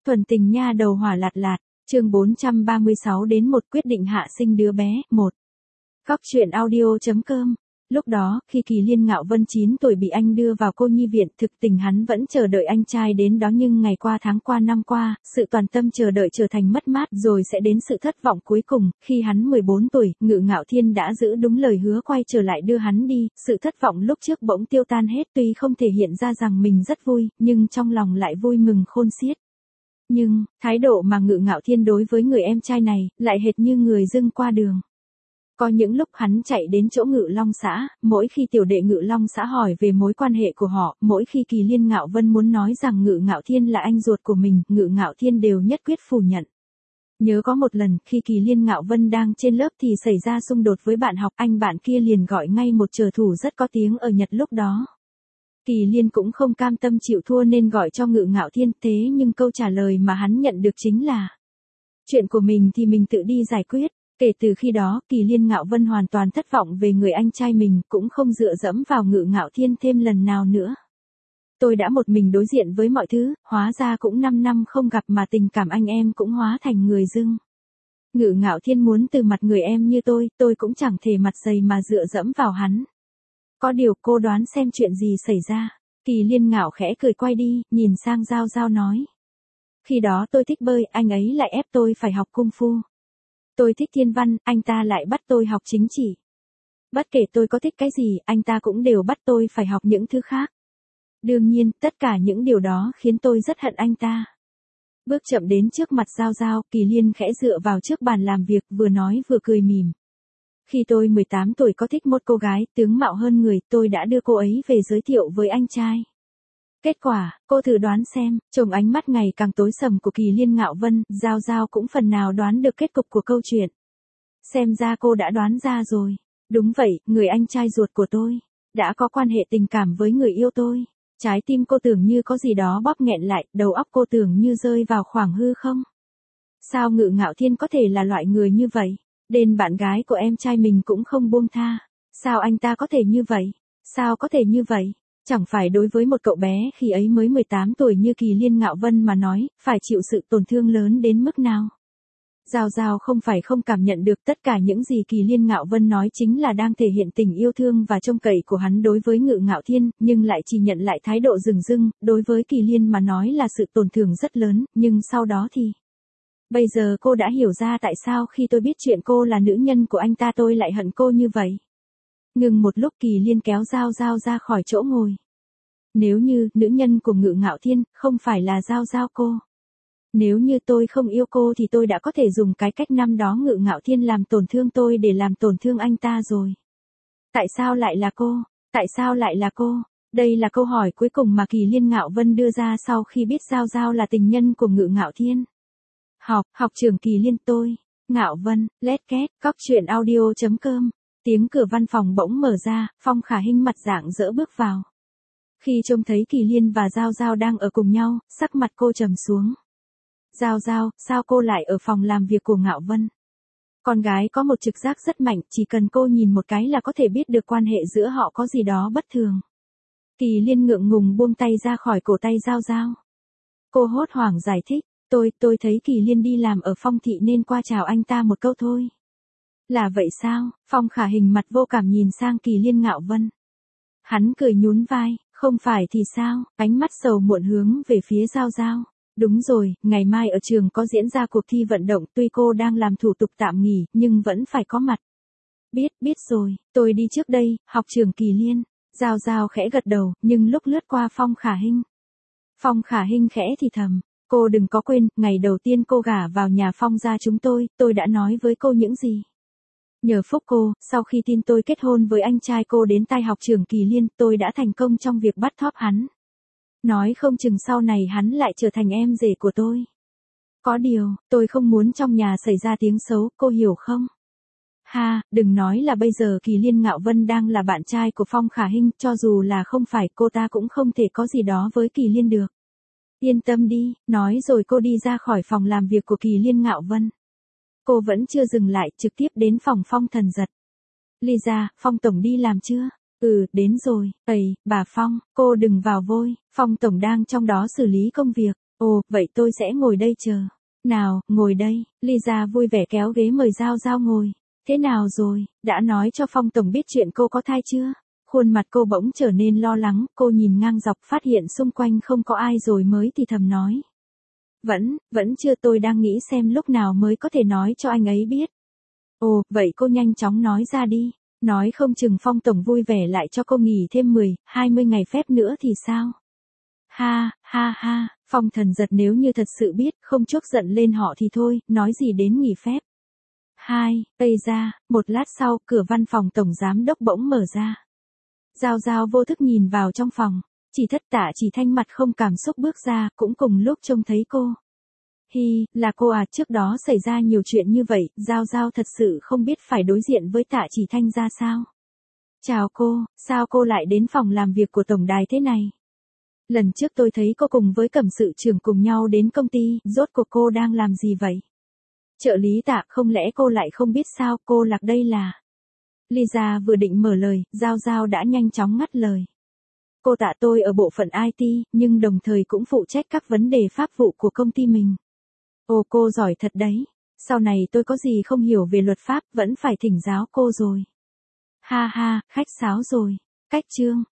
Thuần tình nha đầu hỏa lạt lạt, chương 436 đến một quyết định hạ sinh đứa bé, 1. Góc truyện audio.com. Lúc đó, khi Kỳ Liên Ngạo Vân 9 tuổi bị anh đưa vào cô nhi viện, thực tình hắn vẫn chờ đợi anh trai đến đó, nhưng ngày qua tháng qua năm qua, sự toàn tâm chờ đợi trở thành mất mát, rồi sẽ đến sự thất vọng cuối cùng. Khi hắn 14 tuổi, Ngự Ngạo Thiên đã giữ đúng lời hứa quay trở lại đưa hắn đi, sự thất vọng lúc trước bỗng tiêu tan hết, tuy không thể hiện ra rằng mình rất vui, nhưng trong lòng lại vui mừng khôn xiết. Nhưng, thái độ mà Ngự Ngạo Thiên đối với người em trai này, lại hệt như người dưng qua đường. Có những lúc hắn chạy đến chỗ Ngự Long xã, mỗi khi tiểu đệ Ngự Long xã hỏi về mối quan hệ của họ, mỗi khi Kỳ Liên Ngạo Vân muốn nói rằng Ngự Ngạo Thiên là anh ruột của mình, Ngự Ngạo Thiên đều nhất quyết phủ nhận. Nhớ có một lần, khi Kỳ Liên Ngạo Vân đang trên lớp thì xảy ra xung đột với bạn học, anh bạn kia liền gọi ngay một trợ thủ rất có tiếng ở Nhật lúc đó. Kỳ Liên cũng không cam tâm chịu thua nên gọi cho Ngự Ngạo Thiên, thế nhưng câu trả lời mà hắn nhận được chính là: chuyện của mình thì mình tự đi giải quyết. Kể từ khi đó, Kỳ Liên Ngạo Vân hoàn toàn thất vọng về người anh trai mình, cũng không dựa dẫm vào Ngự Ngạo Thiên thêm lần nào nữa. Tôi đã một mình đối diện với mọi thứ, hóa ra cũng 5 năm không gặp mà tình cảm anh em cũng hóa thành người dưng. Ngự Ngạo Thiên muốn từ mặt người em như tôi cũng chẳng thể mặt dày mà dựa dẫm vào hắn. Có điều cô đoán xem chuyện gì xảy ra. Kỳ Liên Ngạo khẽ cười quay đi, nhìn sang Giao Giao nói: khi đó tôi thích bơi, anh ấy lại ép tôi phải học cung phu. Tôi thích thiên văn, anh ta lại bắt tôi học chính trị. Bất kể tôi có thích cái gì, anh ta cũng đều bắt tôi phải học những thứ khác. Đương nhiên, tất cả những điều đó khiến tôi rất hận anh ta. Bước chậm đến trước mặt Giao Giao, Kỳ Liên khẽ dựa vào trước bàn làm việc, vừa nói vừa cười mỉm. Khi tôi 18 tuổi có thích một cô gái, tướng mạo hơn người, tôi đã đưa cô ấy về giới thiệu với anh trai. Kết quả, cô thử đoán xem, trông ánh mắt ngày càng tối sầm của Kỳ Liên Ngạo Vân, Giao Giao cũng phần nào đoán được kết cục của câu chuyện. Xem ra cô đã đoán ra rồi. Đúng vậy, người anh trai ruột của tôi đã có quan hệ tình cảm với người yêu tôi. Trái tim cô tưởng như có gì đó bóp nghẹn lại, đầu óc cô tưởng như rơi vào khoảng hư không. Sao Ngự Ngạo Thiên có thể là loại người như vậy? Đến bạn gái của em trai mình cũng không buông tha. Sao anh ta có thể như vậy? Sao có thể như vậy? Chẳng phải đối với một cậu bé khi ấy mới 18 tuổi như Kỳ Liên Ngạo Vân mà nói, phải chịu sự tổn thương lớn đến mức nào? Giao Giao không phải không cảm nhận được tất cả những gì Kỳ Liên Ngạo Vân nói chính là đang thể hiện tình yêu thương và trông cậy của hắn đối với Ngự Ngạo Thiên, nhưng lại chỉ nhận lại thái độ dửng dưng, đối với Kỳ Liên mà nói là sự tổn thương rất lớn, nhưng sau đó thì... Bây giờ cô đã hiểu ra tại sao khi tôi biết chuyện cô là nữ nhân của anh ta tôi lại hận cô như vậy. Ngừng một lúc, Kỳ Liên kéo Giao Giao ra khỏi chỗ ngồi. Nếu như, nữ nhân của Ngự Ngạo Thiên, không phải là Giao Giao cô. Nếu như tôi không yêu cô thì tôi đã có thể dùng cái cách năm đó Ngự Ngạo Thiên làm tổn thương tôi để làm tổn thương anh ta rồi. Tại sao lại là cô? Tại sao lại là cô? Đây là câu hỏi cuối cùng mà Kỳ Liên Ngạo Vân đưa ra sau khi biết Giao Giao là tình nhân của Ngự Ngạo Thiên. Học trưởng Kỳ Liên tôi. Ngạo Vân, Let's Get, Góc truyện audio.com. Tiếng cửa văn phòng bỗng mở ra, Phong Khả Hinh mặt rạng rỡ bước vào. Khi trông thấy Kỳ Liên và Giao Giao đang ở cùng nhau, sắc mặt cô trầm xuống. Giao Giao, sao cô lại ở phòng làm việc của Ngạo Vân? Con gái có một trực giác rất mạnh, chỉ cần cô nhìn một cái là có thể biết được quan hệ giữa họ có gì đó bất thường. Kỳ Liên ngượng ngùng buông tay ra khỏi cổ tay Giao Giao. Cô hốt hoảng giải thích, tôi thấy Kỳ Liên đi làm ở Phong thị nên qua chào anh ta một câu thôi. Là vậy sao? Phong Khả Hình mặt vô cảm nhìn sang Kỳ Liên Ngạo Vân. Hắn cười nhún vai, không phải thì sao? Ánh mắt sầu muộn hướng về phía Giao Giao. Đúng rồi, ngày mai ở trường có diễn ra cuộc thi vận động, tuy cô đang làm thủ tục tạm nghỉ, nhưng vẫn phải có mặt. Biết rồi, tôi đi trước đây, học trưởng Kỳ Liên. Giao Giao khẽ gật đầu, nhưng lúc lướt qua Phong Khả Hinh. Phong Khả Hinh khẽ thì thầm, cô đừng có quên, ngày đầu tiên cô gả vào nhà Phong gia chúng tôi đã nói với cô những gì. Nhờ phúc cô, sau khi tin tôi kết hôn với anh trai cô đến tai học trưởng Kỳ Liên, tôi đã thành công trong việc bắt thóp hắn. Nói không chừng sau này hắn lại trở thành em rể của tôi. Có điều, tôi không muốn trong nhà xảy ra tiếng xấu, cô hiểu không? Ha, đừng nói là bây giờ Kỳ Liên Ngạo Vân đang là bạn trai của Phong Khả Hinh, cho dù là không phải cô ta cũng không thể có gì đó với Kỳ Liên được. Yên tâm đi, nói rồi cô đi ra khỏi phòng làm việc của Kỳ Liên Ngạo Vân. Cô vẫn chưa dừng lại, trực tiếp đến phòng Phong Thần Giật. Lisa, Phong tổng đi làm chưa? Đến rồi. Bà Phong, cô đừng vào vôi, Phong tổng đang trong đó xử lý công việc. Ồ, vậy tôi sẽ ngồi đây chờ. Nào, ngồi đây. Lisa vui vẻ kéo ghế mời Giao Giao ngồi. Thế nào rồi, đã nói cho Phong Tổng biết chuyện cô có thai chưa? Khuôn mặt cô bỗng trở nên lo lắng, cô nhìn ngang dọc phát hiện xung quanh không có ai rồi mới thì thầm nói. Vẫn chưa, tôi đang nghĩ xem lúc nào mới có thể nói cho anh ấy biết. Ồ, vậy cô nhanh chóng nói ra đi. Nói không chừng Phong Tổng vui vẻ lại cho cô nghỉ thêm 10, 20 ngày phép nữa thì sao? Ha, ha ha, Phong Thần Giật nếu như thật sự biết, không chuốc giận lên họ thì thôi, nói gì đến nghỉ phép. Tây ra, một lát sau, cửa văn phòng Tổng Giám Đốc bỗng mở ra. Giao Giao vô thức nhìn vào trong phòng, chỉ thất Tạ Chỉ Thanh mặt không cảm xúc bước ra, cũng cùng lúc trông thấy cô. Là cô à, trước đó xảy ra nhiều chuyện như vậy, Giao Giao thật sự không biết phải đối diện với Tạ Chỉ Thanh ra sao. Chào cô, sao cô lại đến phòng làm việc của tổng đài thế này? Lần trước tôi thấy cô cùng với Cẩm sự trưởng cùng nhau đến công ty, rốt cuộc cô đang làm gì vậy? Trợ lý Tạ, không lẽ cô lại không biết sao, cô Lạc đây là... Lisa vừa định mở lời, Giao Giao đã nhanh chóng ngắt lời. Cô Tạ, tôi ở bộ phận IT, nhưng đồng thời cũng phụ trách các vấn đề pháp vụ của công ty mình. Ồ, cô giỏi thật đấy. Sau này tôi có gì không hiểu về luật pháp, vẫn phải thỉnh giáo cô rồi. Ha ha, khách sáo rồi. Cách chương.